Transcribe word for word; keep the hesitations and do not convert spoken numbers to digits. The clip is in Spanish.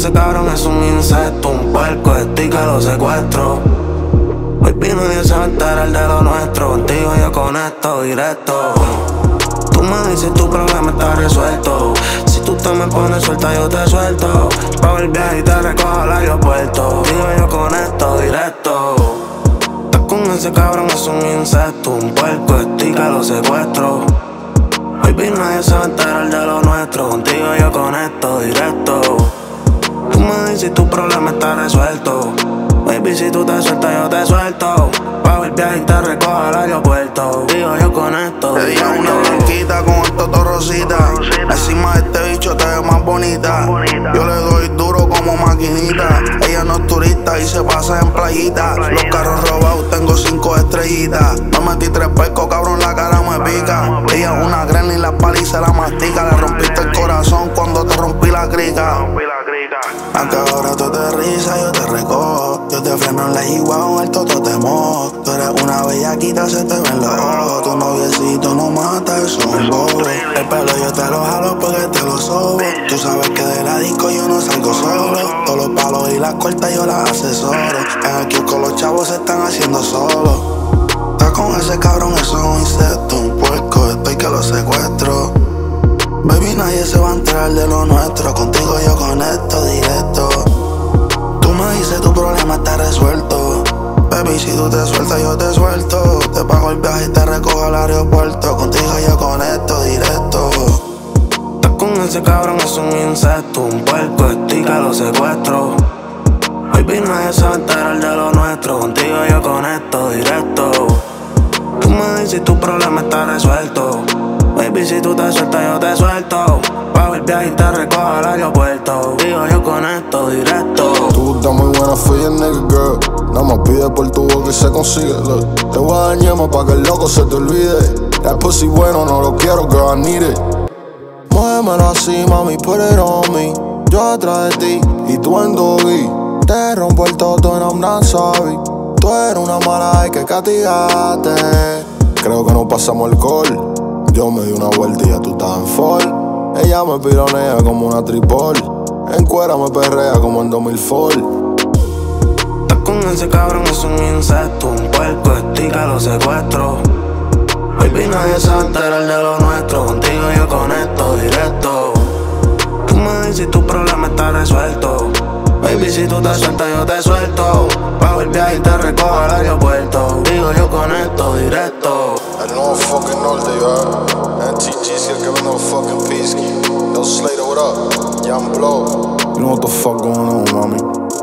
ese cabrón es un insecto, un puerco, estoy que lo secuestro. Hoy vino y se va a enterar de lo nuestro. Contigo yo conecto directo. Tú me dices tu problema está resuelto. Si tú te me pones suelta yo te suelto. Pago el viaje y te recojo al aeropuerto. Contigo yo conecto directo. Estás con ese cabrón es un insecto, un puerco, estoy que lo secuestro. Hoy vino nadie se va a enterar de lo nuestro. Contigo yo conecto directo. Tú me dices tu problema está resuelto. Baby, si tú te sueltas, yo te suelto. Pago el viaje y te recojo al aeropuerto. Digo yo con esto. Ella es una blanquita con el toto rosita. Encima de este bicho te ve más bonita. Yo le doy duro como maquinita. Ella no es turista y se pasa en playita. Los carros robados, tengo cinco estrellitas. Me metí tres percos, cabrón, la cara me pica. Ella es una gremlin y la pali se la mastica. Le rompiste el corazón cuando te rompí la crica. Aunque ahora tú te risa, yo te recojo. Yo te freno en la igual, el toto te mojo. Tú eres una bellaquita, se te ven los ojos. Tu noviecito no mata, eso es un bobo. El pelo yo te lo jalo porque te lo sobo. Tú sabes que de la disco yo no salgo solo. Todos los palos y las cortas yo las asesoro. En el kiosco los chavos se están haciendo solos. Estás con ese cabrón, eso es un insecto, un puerco, estoy que lo secuestro. Baby, nadie se va a enterar de lo nuestro. Contigo yo conecto directo. Tú me dices tu problema está resuelto. Baby, si tú te sueltas, yo te suelto. Te pago el viaje y te recojo al aeropuerto. Contigo yo conecto directo. Estás con ese cabrón, es un insecto, un puerco, estoy que lo secuestro. Hoy vino nadie se va a enterar de lo nuestro. Contigo yo conecto directo. Tú me dices tu problema está resuelto. Baby, si tú te sueltas, yo te suelto. Pago el viaje y te recojo al aeropuerto. Digo yo con esto directo. Tú estás muy buena for your nigga, girl. Nada más pide por tu boca y se consigue, look. Te voy a dañar más pa' que el loco se te olvide. That pussy bueno, no lo quiero, girl, I need it. Muévemelo así, mami, put it on me. Yo atrás de ti y tú en doggy. Te rompo el toto and I'm not sorry. Tú eres una mala, hay que castigarte. Creo que no pasamos alcohol. Yo me di una vuelta y ya tú estabas en fall. Ella me pironea como una tripol. En cuera me perrea como en dos mil four. Estás con ese cabrón, es un insecto, un puerco, estoy que lo secuestro. Hoy vino nadie se va a enterar de lo nuestro. Contigo yo conecto directo. Tú me dices tu problema está resuelto. Baby, si tú te sueltas, yo te suelto. Pago el viaje y te recojo al aeropuerto. Digo yo conecto directo. El nuevo fucking norte, ya. N T G si el que vende los fucking Peasky. No Slater, what up? Young Blow. You know what the fuck going on, mommy?